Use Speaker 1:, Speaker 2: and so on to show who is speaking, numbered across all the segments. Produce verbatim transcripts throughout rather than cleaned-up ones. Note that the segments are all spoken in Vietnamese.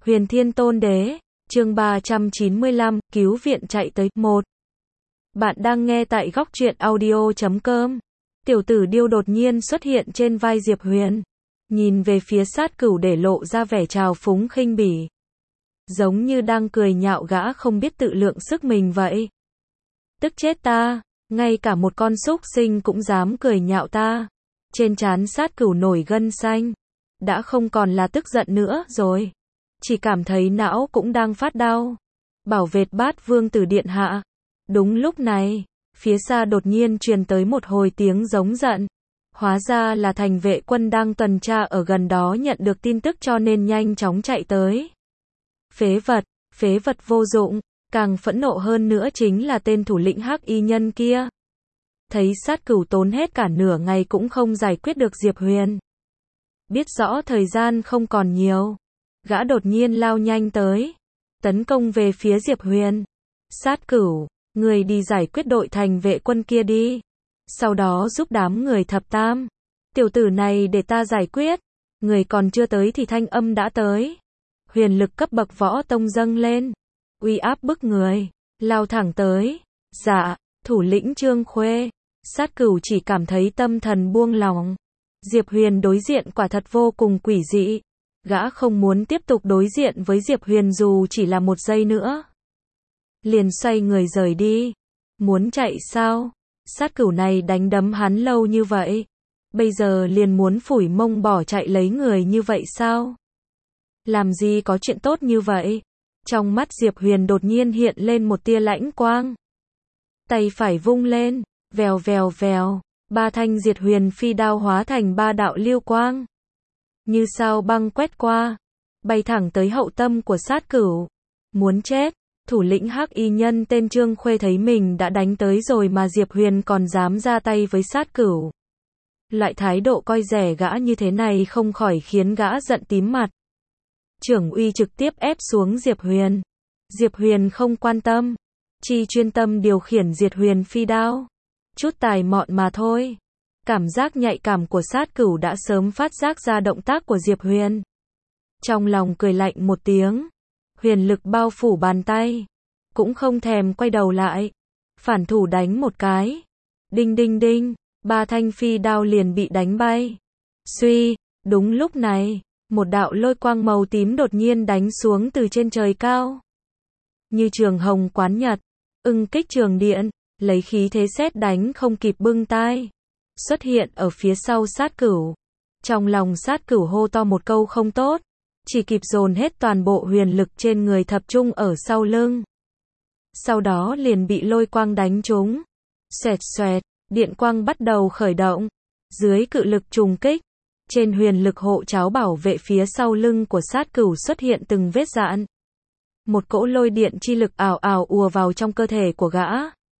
Speaker 1: Huyền Thiên Tôn Đế, chương ba trăm chín mươi lăm, cứu viện chạy tới. một. Bạn đang nghe tại góc truyện audio chấm com. Tiểu tử Điêu đột nhiên xuất hiện trên vai Diệp Huyền. Nhìn về phía Sát Cửu để lộ ra vẻ trào phúng khinh bỉ. Giống như đang cười nhạo gã không biết tự lượng sức mình vậy. Tức chết ta, ngay cả một con súc sinh cũng dám cười nhạo ta. Trên trán Sát Cửu nổi gân xanh. Đã không còn là tức giận nữa rồi. Chỉ cảm thấy não cũng đang phát đau. Bảo vệ Bát Vương Tử điện hạ. Đúng lúc này, phía xa đột nhiên truyền tới một hồi tiếng giống giận. Hóa ra là thành vệ quân đang tuần tra ở gần đó nhận được tin tức cho nên nhanh chóng chạy tới. Phế vật, phế vật vô dụng, càng phẫn nộ hơn nữa chính là tên thủ lĩnh Hắc Y Nhân kia. Thấy Sát Cửu tốn hết cả nửa ngày cũng không giải quyết được Diệp Huyền. Biết rõ thời gian không còn nhiều. Gã đột nhiên lao nhanh tới. Tấn công về phía Diệp Huyền. Sát Cửu, người đi giải quyết đội thành vệ quân kia đi. Sau đó giúp đám người thập tam. Tiểu tử này để ta giải quyết. Người còn chưa tới thì thanh âm đã tới. Huyền lực cấp bậc võ tông dâng lên. Uy áp bức người. Lao thẳng tới. Dạ, thủ lĩnh Trương Khuê. Sát Cửu chỉ cảm thấy tâm thần buông lỏng. Diệp Huyền đối diện quả thật vô cùng quỷ dị. Gã không muốn tiếp tục đối diện với Diệp Huyền dù chỉ là một giây nữa. Liền xoay người rời đi. Muốn chạy sao? Sát Cửu này đánh đấm hắn lâu như vậy. Bây giờ liền muốn phủi mông bỏ chạy lấy người như vậy sao? Làm gì có chuyện tốt như vậy? Trong mắt Diệp Huyền đột nhiên hiện lên một tia lãnh quang. Tay phải vung lên. Vèo vèo vèo. Ba thanh diệt huyền phi đao hóa thành ba đạo lưu quang. Như sao băng quét qua. Bay thẳng tới hậu tâm của Sát Cửu. Muốn chết. Thủ lĩnh Hắc Y Nhân tên Trương Khuê thấy mình đã đánh tới rồi mà Diệp Huyền còn dám ra tay với Sát Cửu. Loại thái độ coi rẻ gã như thế này không khỏi khiến gã giận tím mặt. Trưởng uy trực tiếp ép xuống Diệp Huyền. Diệp Huyền không quan tâm. Chỉ chuyên tâm điều khiển diệt huyền phi đao. Chút tài mọn mà thôi. Cảm giác nhạy cảm của Sát Cửu đã sớm phát giác ra động tác của Diệp Huyền. Trong lòng cười lạnh một tiếng. Huyền lực bao phủ bàn tay. Cũng không thèm quay đầu lại. Phản thủ đánh một cái. Đinh đinh đinh. Ba thanh phi đao liền bị đánh bay. Suy. Đúng lúc này. Một đạo lôi quang màu tím đột nhiên đánh xuống từ trên trời cao. Như trường hồng quán nhật. Ưng kích trường điện. Lấy khí thế sét đánh không kịp bưng tai. Xuất hiện ở phía sau Sát Cửu. Trong lòng Sát Cửu hô to một câu không tốt. Chỉ kịp dồn hết toàn bộ huyền lực trên người tập trung ở sau lưng. Sau đó liền bị lôi quang đánh trúng. Xoẹt xoẹt, điện quang bắt đầu khởi động. Dưới cự lực trùng kích. Trên huyền lực hộ cháo bảo vệ phía sau lưng của Sát Cửu xuất hiện từng vết rạn. Một cỗ lôi điện chi lực ảo ảo ùa vào trong cơ thể của gã.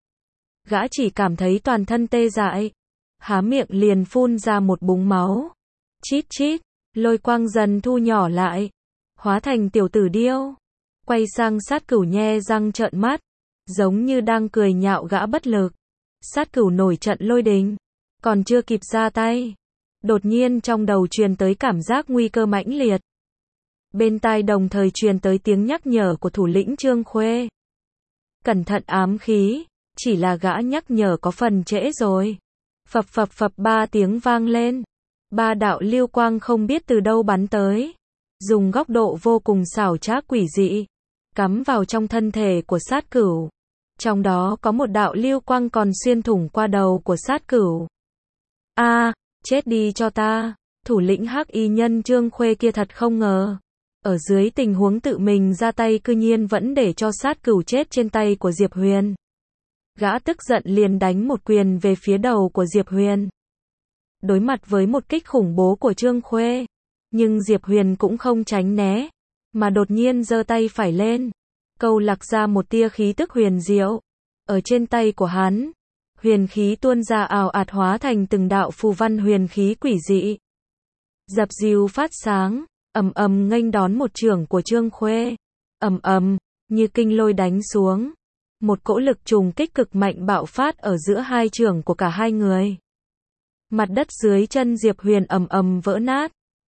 Speaker 1: Gã chỉ cảm thấy toàn thân tê dại. Há miệng liền phun ra một búng máu. Chít chít, lôi quang dần thu nhỏ lại. Hóa thành tiểu tử Điêu. Quay sang Sát Cửu nhe răng trợn mắt. Giống như đang cười nhạo gã bất lực. Sát Cửu nổi trận lôi đình. Còn chưa kịp ra tay. Đột nhiên trong đầu truyền tới cảm giác nguy cơ mãnh liệt. Bên tai đồng thời truyền tới tiếng nhắc nhở của thủ lĩnh Trương Khuê. Cẩn thận ám khí. Chỉ là gã nhắc nhở có phần trễ rồi. Phập phập phập ba tiếng vang lên. Ba đạo lưu quang không biết từ đâu bắn tới. Dùng góc độ vô cùng xảo trá quỷ dị. Cắm vào trong thân thể của Sát Cửu. Trong đó có một đạo lưu quang còn xuyên thủng qua đầu của Sát Cửu. A, à, chết đi cho ta. Thủ lĩnh Hắc Y Nhân Trương Khuê kia thật không ngờ. Ở dưới tình huống tự mình ra tay cư nhiên vẫn để cho Sát Cửu chết trên tay của Diệp Huyền. Gã tức giận liền đánh một quyền về phía đầu của Diệp Huyền. Đối mặt với một kích khủng bố của Trương Khuê. Nhưng Diệp Huyền cũng không tránh né. Mà đột nhiên giơ tay phải lên. Câu lạc ra một tia khí tức huyền diệu. Ở trên tay của hắn. Huyền khí tuôn ra ào ạt hóa thành từng đạo phù văn huyền khí quỷ dị. Dập dìu phát sáng. Ầm ầm nghênh đón một chưởng của Trương Khuê. Ầm ầm, như kinh lôi đánh xuống. Một cỗ lực trùng kích cực mạnh bạo phát ở giữa hai chưởng của cả hai người. Mặt đất dưới chân Diệp Huyền ầm ầm vỡ nát.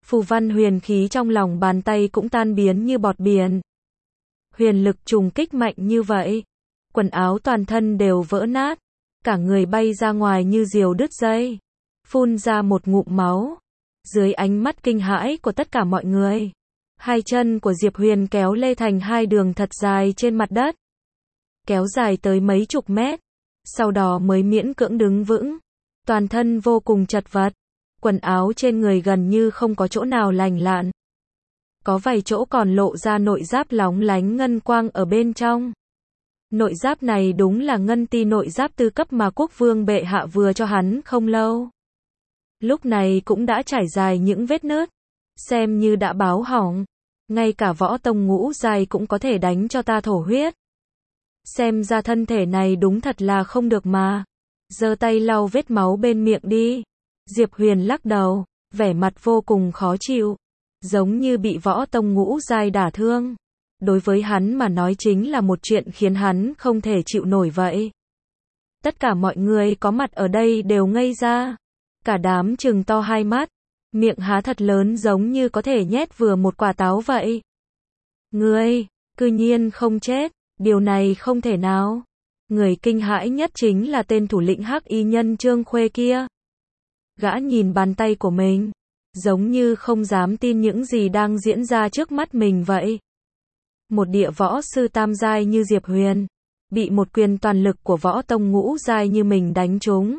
Speaker 1: Phù văn huyền khí trong lòng bàn tay cũng tan biến như bọt biển. Huyền lực trùng kích mạnh như vậy, quần áo toàn thân đều vỡ nát, cả người bay ra ngoài như diều đứt dây, phun ra một ngụm máu. Dưới ánh mắt kinh hãi của tất cả mọi người, hai chân của Diệp Huyền kéo lê thành hai đường thật dài trên mặt đất, kéo dài tới mấy chục mét, sau đó mới miễn cưỡng đứng vững, toàn thân vô cùng chật vật, quần áo trên người gần như không có chỗ nào lành lặn. Có vài chỗ còn lộ ra nội giáp lóng lánh ngân quang ở bên trong. Nội giáp này đúng là ngân ti nội giáp tư cấp mà quốc vương bệ hạ vừa cho hắn không lâu. Lúc này cũng đã trải dài những vết nứt, xem như đã báo hỏng. Ngay cả võ tông ngũ giai cũng có thể đánh cho ta thổ huyết. Xem ra thân thể này đúng thật là không được mà. Giơ tay lau vết máu bên miệng đi. Diệp Huyền lắc đầu, vẻ mặt vô cùng khó chịu, giống như bị võ tông ngũ giai đả thương. Đối với hắn mà nói chính là một chuyện khiến hắn không thể chịu nổi vậy. Tất cả mọi người có mặt ở đây đều ngây ra, cả đám trừng to hai mắt, miệng há thật lớn giống như có thể nhét vừa một quả táo vậy. Ngươi, cư nhiên không chết, điều này không thể nào. Người kinh hãi nhất chính là tên thủ lĩnh Hắc Y nhân Trương Khuê kia. Gã nhìn bàn tay của mình, giống như không dám tin những gì đang diễn ra trước mắt mình vậy. Một địa võ sư tam giai như Diệp Huyền, bị một quyền toàn lực của võ tông ngũ giai như mình đánh trúng.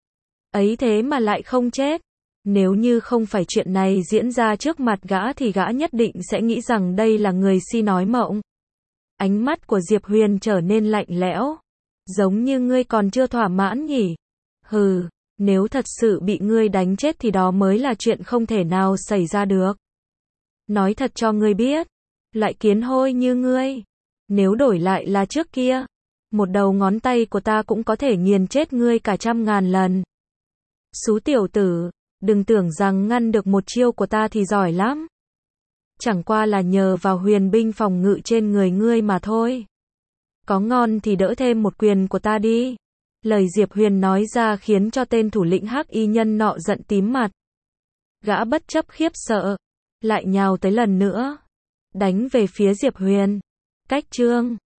Speaker 1: Ấy thế mà lại không chết. Nếu như không phải chuyện này diễn ra trước mặt gã thì gã nhất định sẽ nghĩ rằng đây là người si nói mộng. Ánh mắt của Diệp Huyền trở nên lạnh lẽo. Giống như ngươi còn chưa thỏa mãn nhỉ? Hừ, nếu thật sự bị ngươi đánh chết thì đó mới là chuyện không thể nào xảy ra được. Nói thật cho ngươi biết, loại kiến hôi như ngươi, nếu đổi lại là trước kia, một đầu ngón tay của ta cũng có thể nghiền chết ngươi cả trăm ngàn lần. Xú tiểu tử, đừng tưởng rằng ngăn được một chiêu của ta thì giỏi lắm. Chẳng qua là nhờ vào huyền binh phòng ngự trên người ngươi mà thôi. Có ngon thì đỡ thêm một quyền của ta đi. Lời Diệp Huyền nói ra khiến cho tên thủ lĩnh Hắc Y nhân nọ giận tím mặt. Gã bất chấp khiếp sợ, lại nhào tới lần nữa, đánh về phía Diệp Huyền. Cách chương